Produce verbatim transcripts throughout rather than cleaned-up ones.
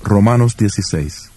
Romanos dieciséis.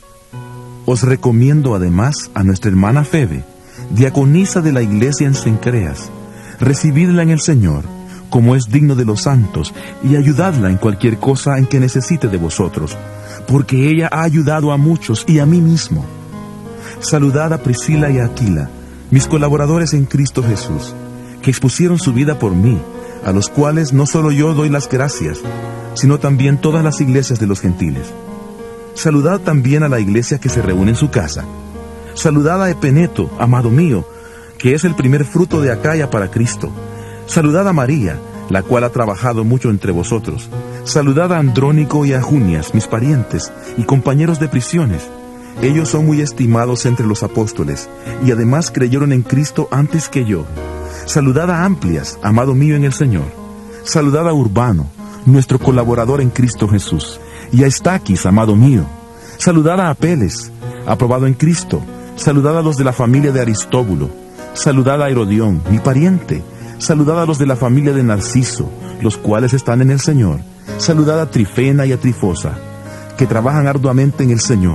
Os recomiendo además a nuestra hermana Febe, diaconisa de la iglesia en Cencreas. Recibidla en el Señor, como es digno de los santos, y ayudadla en cualquier cosa en que necesite de vosotros, porque ella ha ayudado a muchos y a mí mismo. Saludad a Priscila y a Aquila, mis colaboradores en Cristo Jesús, que expusieron su vida por mí, a los cuales no solo yo doy las gracias, sino también todas las iglesias de los gentiles. Saludad también a la iglesia que se reúne en su casa. Saludad a Epeneto, amado mío, que es el primer fruto de Acaya para Cristo. Saludad a María, la cual ha trabajado mucho entre vosotros. Saludad a Andrónico y a Junias, mis parientes y compañeros de prisiones. Ellos son muy estimados entre los apóstoles, y además creyeron en Cristo antes que yo. Saludad a Amplias, amado mío en el Señor. Saludad a Urbano, nuestro colaborador en Cristo Jesús, y a Estaquis, amado mío. Saludad a Apeles, aprobado en Cristo. Saludad a los de la familia de Aristóbulo. Saludad a Herodión, mi pariente. Saludad a los de la familia de Narciso, los cuales están en el Señor. Saludad a Trifena y a Trifosa, que trabajan arduamente en el Señor.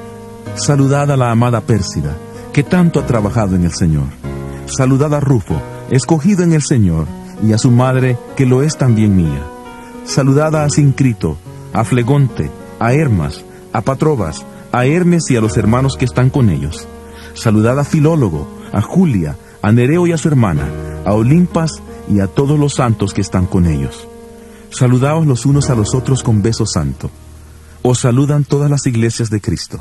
Saludad a la amada Pérsida, que tanto ha trabajado en el Señor. Saludad a Rufo, escogido en el Señor, y a su madre, que lo es también mía. Saludad a Asincrito, a Flegonte, a Hermas, a Patrobas, a Hermes y a los hermanos que están con ellos. Saludad a Filólogo, a Julia, a Nereo y a su hermana, a Olimpas y a todos los santos que están con ellos. Saludaos los unos a los otros con beso santo. Os saludan todas las iglesias de Cristo.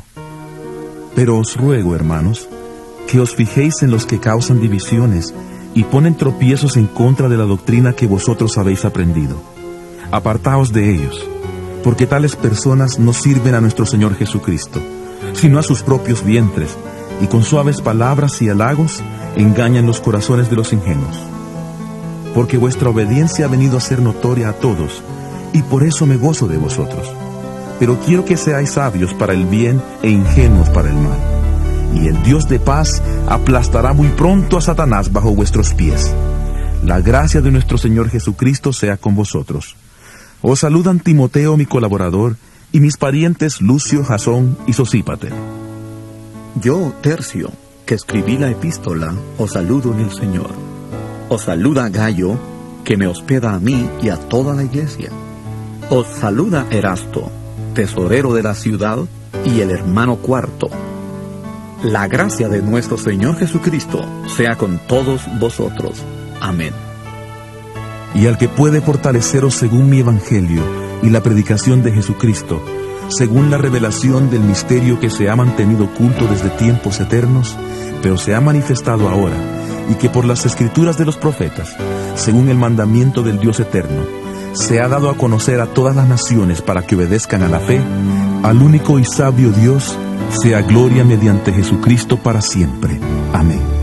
Pero os ruego, hermanos, que os fijéis en los que causan divisiones y ponen tropiezos en contra de la doctrina que vosotros habéis aprendido. Apartaos de ellos, porque tales personas no sirven a nuestro Señor Jesucristo, sino a sus propios vientres, y con suaves palabras y halagos engañan los corazones de los ingenuos. Porque vuestra obediencia ha venido a ser notoria a todos, y por eso me gozo de vosotros. Pero quiero que seáis sabios para el bien e ingenuos para el mal. Y el Dios de paz aplastará muy pronto a Satanás bajo vuestros pies. La gracia de nuestro Señor Jesucristo sea con vosotros. Os saludan Timoteo, mi colaborador, y mis parientes Lucio, Jasón y Sosípater. Yo, Tercio, que escribí la epístola, os saludo en el Señor. Os saluda Gayo, que me hospeda a mí y a toda la iglesia. Os saluda Erasto, tesorero de la ciudad, y el hermano Cuarto. La gracia de nuestro Señor Jesucristo sea con todos vosotros. Amén. Y al que puede fortaleceros según mi evangelio y la predicación de Jesucristo, según la revelación del misterio que se ha mantenido oculto desde tiempos eternos, pero se ha manifestado ahora, y que por las escrituras de los profetas, según el mandamiento del Dios eterno, se ha dado a conocer a todas las naciones para que obedezcan a la fe, al único y sabio Dios, sea gloria mediante Jesucristo para siempre. Amén.